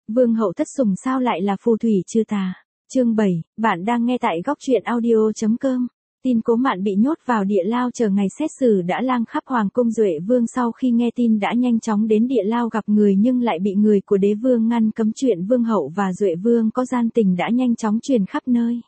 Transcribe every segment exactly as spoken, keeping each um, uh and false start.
Vương hậu thất sủng sao lại là phù thủy chưa tà. Chương bảy, bạn đang nghe tại góc truyện audio.com. Tin Cố Mạn bị nhốt vào địa lao chờ ngày xét xử đã lang khắp hoàng cung. Duệ Vương sau khi nghe tin đã nhanh chóng đến địa lao gặp người nhưng lại bị người của đế vương ngăn cấm. Chuyện Vương hậu và Duệ Vương có gian tình đã nhanh chóng truyền khắp nơi.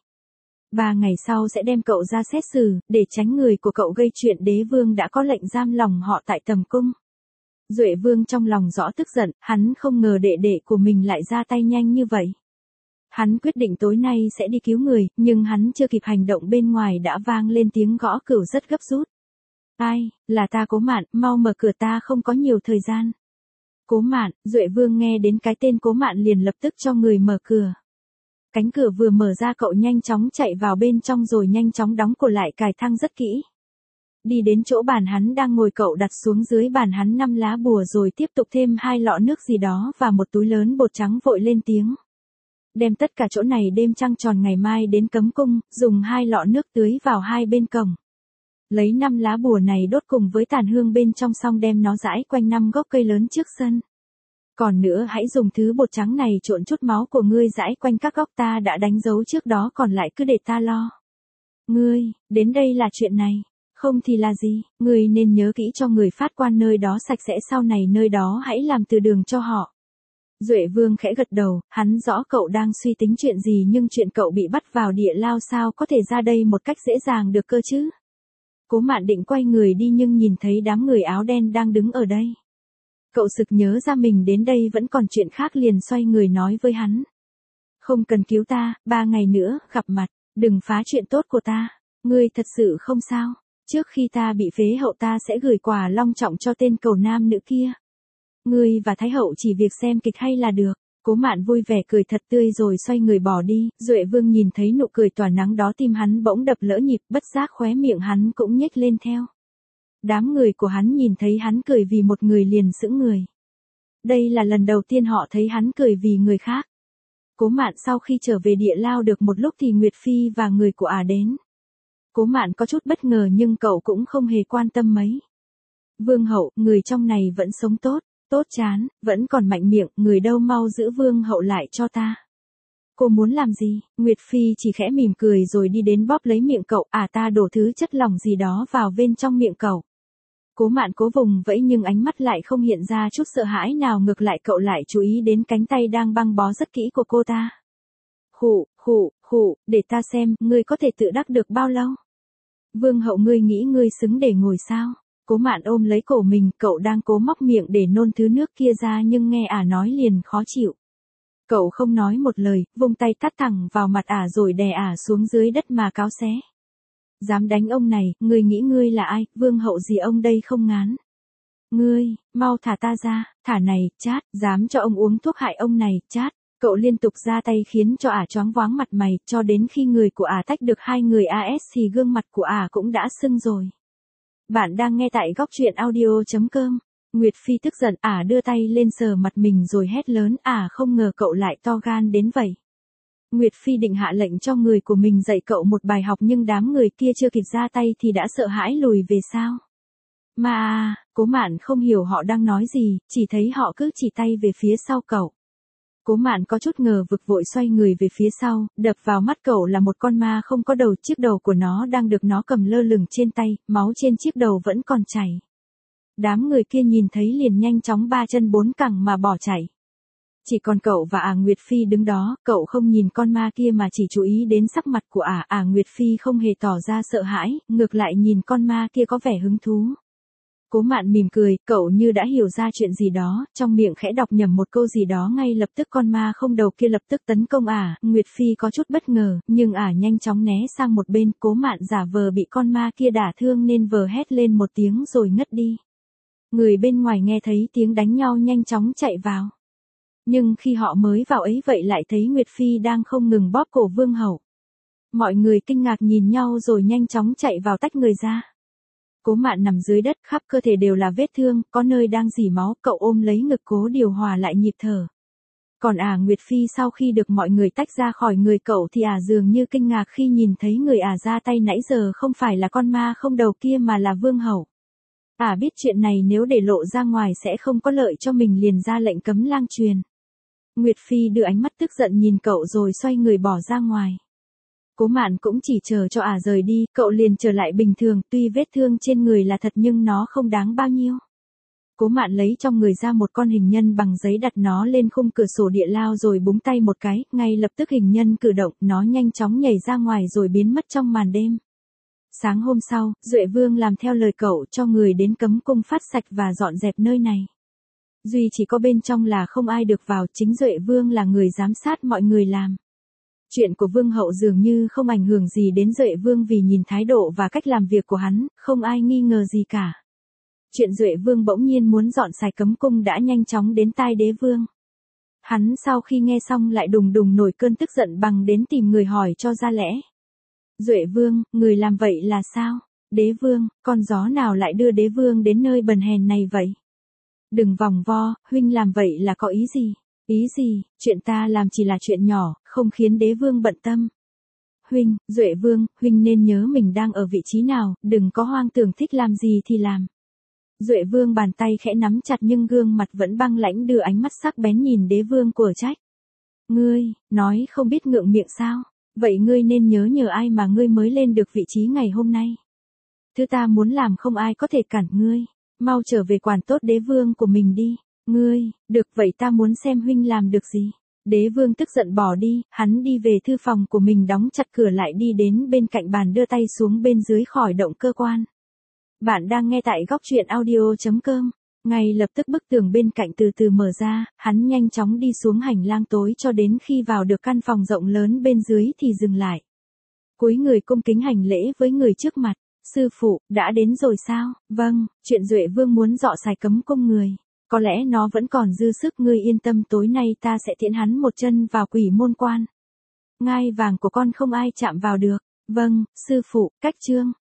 Ba ngày sau sẽ đem cậu ra xét xử, để tránh người của cậu gây chuyện. Đế vương đã có lệnh giam lòng họ tại tầm cung. Duệ Vương trong lòng rõ tức giận, hắn không ngờ đệ đệ của mình lại ra tay nhanh như vậy. Hắn quyết định tối nay sẽ đi cứu người, nhưng hắn chưa kịp hành động bên ngoài đã vang lên tiếng gõ cửa rất gấp rút. Ai, là ta Cố Mạn, mau mở cửa, ta không có nhiều thời gian. Cố Mạn, Duệ Vương nghe đến cái tên Cố Mạn liền lập tức cho người mở cửa. Cánh cửa vừa mở ra cậu nhanh chóng chạy vào bên trong rồi nhanh chóng đóng cửa lại, cài thang rất kỹ. Đi đến chỗ bàn hắn đang ngồi, cậu đặt xuống dưới bàn hắn năm lá bùa rồi tiếp tục thêm hai lọ nước gì đó và một túi lớn bột trắng, vội lên tiếng. Đem tất cả chỗ này đêm trăng tròn ngày mai đến cấm cung, dùng hai lọ nước tưới vào hai bên cổng. Lấy năm lá bùa này đốt cùng với tàn hương bên trong, xong đem nó rải quanh năm gốc cây lớn trước sân. Còn nữa hãy dùng thứ bột trắng này trộn chút máu của ngươi rải quanh các góc ta đã đánh dấu trước đó, còn lại cứ để ta lo. Ngươi, đến đây là chuyện này. Không thì là gì, ngươi nên nhớ kỹ cho người phát quan nơi đó sạch sẽ, sau này nơi đó hãy làm từ đường cho họ. Duệ Vương khẽ gật đầu, hắn rõ cậu đang suy tính chuyện gì, nhưng chuyện cậu bị bắt vào địa lao sao có thể ra đây một cách dễ dàng được cơ chứ. Cố Mạn định quay người đi nhưng nhìn thấy đám người áo đen đang đứng ở đây. Cậu sực nhớ ra mình đến đây vẫn còn chuyện khác, liền xoay người nói với hắn. Không cần cứu ta, ba ngày nữa, gặp mặt, đừng phá chuyện tốt của ta, ngươi thật sự không sao. Trước khi ta bị phế hậu ta sẽ gửi quà long trọng cho tên cầu nam nữ kia. Ngươi và Thái hậu chỉ việc xem kịch hay là được. Cố Mạn vui vẻ cười thật tươi rồi xoay người bỏ đi. Duệ Vương nhìn thấy nụ cười tỏa nắng đó, tim hắn bỗng đập lỡ nhịp, bất giác khóe miệng hắn cũng nhếch lên theo. Đám người của hắn nhìn thấy hắn cười vì một người liền sững người. Đây là lần đầu tiên họ thấy hắn cười vì người khác. Cố Mạn sau khi trở về địa lao được một lúc thì Nguyệt Phi và người của ả à đến. Cố Mạn có chút bất ngờ nhưng cậu cũng không hề quan tâm mấy. Vương hậu, người trong này vẫn sống tốt, tốt chán, vẫn còn mạnh miệng, người đâu mau giữ Vương hậu lại cho ta. Cô muốn làm gì? Nguyệt Phi chỉ khẽ mỉm cười rồi đi đến bóp lấy miệng cậu, à ta đổ thứ chất lỏng gì đó vào bên trong miệng cậu. Cố Mạn cố vùng vẫy nhưng ánh mắt lại không hiện ra chút sợ hãi nào, ngược lại cậu lại chú ý đến cánh tay đang băng bó rất kỹ của cô ta. Khụ, khụ, khụ, để ta xem, ngươi có thể tự đắc được bao lâu? Vương hậu, ngươi nghĩ ngươi xứng để ngồi sao? Cố Mạn ôm lấy cổ mình, cậu đang cố móc miệng để nôn thứ nước kia ra nhưng nghe ả nói liền khó chịu. Cậu không nói một lời, vung tay tát thẳng vào mặt ả rồi đè ả xuống dưới đất mà cáo xé. Dám đánh ông này, ngươi nghĩ ngươi là ai? Vương hậu gì ông đây không ngán. Ngươi, mau thả ta ra, thả này, chát, dám cho ông uống thuốc hại ông này, chát. Cậu liên tục ra tay khiến cho ả choáng váng mặt mày, cho đến khi người của ả tách được hai người a ét thì gương mặt của ả cũng đã sưng rồi. Bạn đang nghe tại góc truyện audio.com. Nguyệt Phi tức giận, ả đưa tay lên sờ mặt mình rồi hét lớn, ả không ngờ cậu lại to gan đến vậy. Nguyệt Phi định hạ lệnh cho người của mình dạy cậu một bài học nhưng đám người kia chưa kịp ra tay thì đã sợ hãi lùi về sau. Mà à, Cố Mạn không hiểu họ đang nói gì, chỉ thấy họ cứ chỉ tay về phía sau cậu. Cố Mạn có chút ngờ vực vội xoay người về phía sau, đập vào mắt cậu là một con ma không có đầu, chiếc đầu của nó đang được nó cầm lơ lửng trên tay, máu trên chiếc đầu vẫn còn chảy. Đám người kia nhìn thấy liền nhanh chóng ba chân bốn cẳng mà bỏ chạy. Chỉ còn cậu và ả Nguyệt Phi đứng đó, cậu không nhìn con ma kia mà chỉ chú ý đến sắc mặt của ả, ả Nguyệt Phi không hề tỏ ra sợ hãi, ngược lại nhìn con ma kia có vẻ hứng thú. Cố Mạn mỉm cười, cậu như đã hiểu ra chuyện gì đó, trong miệng khẽ đọc nhầm một câu gì đó, ngay lập tức con ma không đầu kia lập tức tấn công ả. Nguyệt Phi có chút bất ngờ, nhưng ả nhanh chóng né sang một bên. Cố Mạn giả vờ bị con ma kia đả thương nên vờ hét lên một tiếng rồi ngất đi. Người bên ngoài nghe thấy tiếng đánh nhau nhanh chóng chạy vào. Nhưng khi họ mới vào ấy vậy lại thấy Nguyệt Phi đang không ngừng bóp cổ Vương hậu. Mọi người kinh ngạc nhìn nhau rồi nhanh chóng chạy vào tách người ra. Cố Mạn nằm dưới đất, khắp cơ thể đều là vết thương, có nơi đang rỉ máu, cậu ôm lấy ngực cố điều hòa lại nhịp thở. Còn ả Nguyệt Phi sau khi được mọi người tách ra khỏi người cậu thì ả dường như kinh ngạc khi nhìn thấy người ả ra tay nãy giờ không phải là con ma không đầu kia mà là Vương hậu. Ả biết chuyện này nếu để lộ ra ngoài sẽ không có lợi cho mình liền ra lệnh cấm lang truyền. Nguyệt Phi đưa ánh mắt tức giận nhìn cậu rồi xoay người bỏ ra ngoài. Cố Mạn cũng chỉ chờ cho ả rời đi, cậu liền trở lại bình thường, tuy vết thương trên người là thật nhưng nó không đáng bao nhiêu. Cố Mạn lấy trong người ra một con hình nhân bằng giấy, đặt nó lên khung cửa sổ địa lao rồi búng tay một cái, ngay lập tức hình nhân cử động, nó nhanh chóng nhảy ra ngoài rồi biến mất trong màn đêm. Sáng hôm sau, Duệ Vương làm theo lời cậu, cho người đến cấm cung phát sạch và dọn dẹp nơi này. Duy chỉ có bên trong là không ai được vào, chính Duệ Vương là người giám sát mọi người làm. Chuyện của Vương hậu dường như không ảnh hưởng gì đến Duệ Vương, vì nhìn thái độ và cách làm việc của hắn, không ai nghi ngờ gì cả. Chuyện Duệ Vương bỗng nhiên muốn dọn sạch cấm cung đã nhanh chóng đến tai Đế Vương. Hắn sau khi nghe xong lại đùng đùng nổi cơn tức giận bằng đến tìm người hỏi cho ra lẽ. Duệ Vương, người làm vậy là sao? Đế Vương, con gió nào lại đưa Đế Vương đến nơi bần hèn này vậy? Đừng vòng vo, huynh làm vậy là có ý gì? Ý gì, chuyện ta làm chỉ là chuyện nhỏ, không khiến Đế Vương bận tâm. Huynh, Duệ Vương, huynh nên nhớ mình đang ở vị trí nào, đừng có hoang tưởng thích làm gì thì làm. Duệ Vương bàn tay khẽ nắm chặt nhưng gương mặt vẫn băng lãnh, đưa ánh mắt sắc bén nhìn Đế Vương của trách. Ngươi, nói không biết ngượng miệng sao? Vậy ngươi nên nhớ nhờ ai mà ngươi mới lên được vị trí ngày hôm nay. Thứ ta muốn làm không ai có thể cản ngươi, mau trở về quản tốt Đế Vương của mình đi. Ngươi, được vậy ta muốn xem huynh làm được gì. Đế Vương tức giận bỏ đi, hắn đi về thư phòng của mình đóng chặt cửa lại, đi đến bên cạnh bàn đưa tay xuống bên dưới khỏi động cơ quan. Bạn đang nghe tại góc truyện audio chấm com. Ngay lập tức bức tường bên cạnh từ từ mở ra, hắn nhanh chóng đi xuống hành lang tối cho đến khi vào được căn phòng rộng lớn bên dưới thì dừng lại. Cúi người cung kính hành lễ với người trước mặt. Sư phụ, đã đến rồi sao? Vâng, chuyện Duệ Vương muốn dọ sạch cấm cung người. Có lẽ nó vẫn còn dư sức, ngươi yên tâm, tối nay ta sẽ tiễn hắn một chân vào quỷ môn quan. Ngai vàng của con không ai chạm vào được. Vâng, sư phụ, cách chương.